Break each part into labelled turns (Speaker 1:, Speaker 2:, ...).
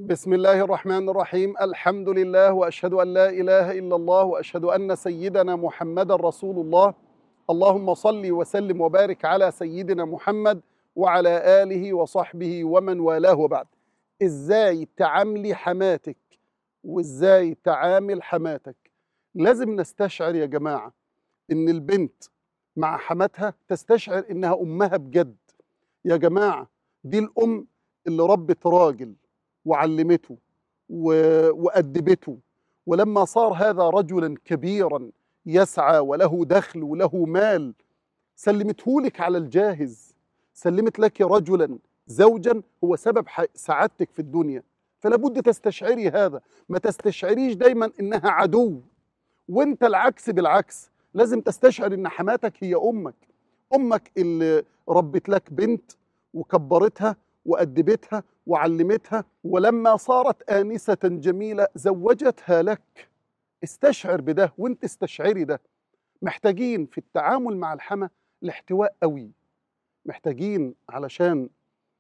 Speaker 1: بسم الله الرحمن الرحيم. الحمد لله وأشهد أن لا إله إلا الله وأشهد أن سيدنا محمد رسول الله. اللهم صل وسلم وبارك على سيدنا محمد وعلى آله وصحبه ومن والاه، وبعد. إزاي تعاملي حماتك وإزاي تعامل حماتك؟ لازم نستشعر يا جماعة إن البنت مع حماتها تستشعر إنها أمها بجد. يا جماعة، دي الأم اللي ربت راجل وعلمته وأدبته، ولما صار هذا رجلا كبيرا يسعى وله دخل وله مال سلمته لك على الجاهز، سلمت لك رجلا زوجا هو سبب سعادتك في الدنيا. فلا بد تستشعري هذا، ما تستشعريش دايما إنها عدو، وانت العكس بالعكس. لازم تستشعر إن حماتك هي أمك اللي ربت لك بنت وكبرتها وأدبتها وعلمتها، ولما صارت آنسة جميلة زوجتها لك. استشعر بده وانت استشعري ده. محتاجين في التعامل مع الحما الاحتواء قوي، محتاجين علشان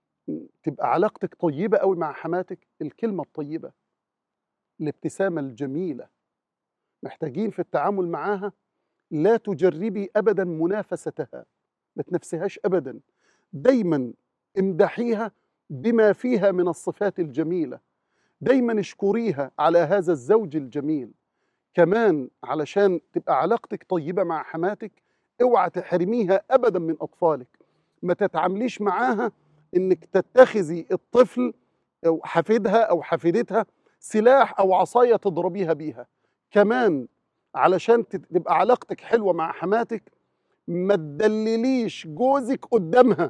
Speaker 1: تبقى علاقتك طيبة قوي مع حماتك الكلمة الطيبة، الابتسامة الجميلة. محتاجين في التعامل معاها لا تجربي أبدا منافستها، ما تنافسيهاش أبدا، دايما امدحيها بما فيها من الصفات الجميلة، دايما اشكريها على هذا الزوج الجميل. كمان علشان تبقى علاقتك طيبة مع حماتك اوعى تحرميها أبدا من أطفالك. ما تتعامليش معاها إنك تتخذي الطفل أو حفيدها أو حفيدتها سلاح أو عصاية تضربيها بيها. كمان علشان تبقى علاقتك حلوة مع حماتك ما تدلليش جوزك قدامها.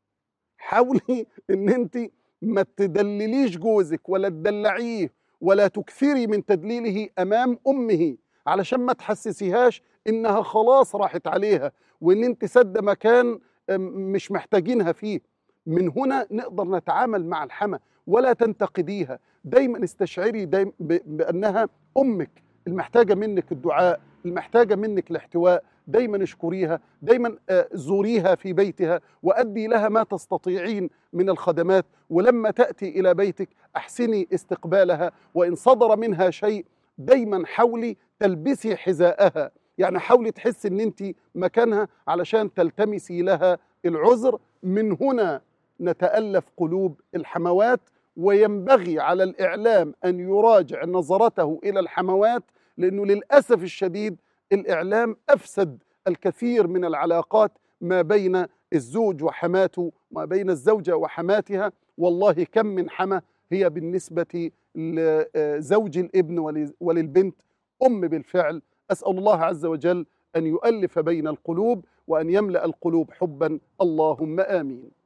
Speaker 1: حاولي ان انت ما تدلليش جوزك ولا تدلعيه ولا تكثري من تدليله امام امه، علشان ما تحسسيهاش انها خلاص راحت عليها وان انت سد مكان مش محتاجينها فيه. من هنا نقدر نتعامل مع الحما. ولا تنتقديها، دايما استشعري بانها امك المحتاجه منك الدعاء، المحتاجه منك الاحتواء. دايما اشكريها، دايما زوريها في بيتها وأدي لها ما تستطيعين من الخدمات، ولما تأتي إلى بيتك أحسني استقبالها، وإن صدر منها شيء دايما حاولي تلبسي حذاءها، يعني حاولي تحس إن أنت مكانها علشان تلتمسي لها العذر. من هنا نتألف قلوب الحموات، وينبغي على الإعلام أن يراجع نظرته إلى الحموات، لأنه للأسف الشديد الإعلام أفسد الكثير من العلاقات ما بين الزوج وحماته، ما بين الزوجة وحماتها. والله كم من حما هي بالنسبة لزوج الابن وللبنت أم بالفعل. أسأل الله عز وجل أن يؤلف بين القلوب وأن يملأ القلوب حبا، اللهم آمين.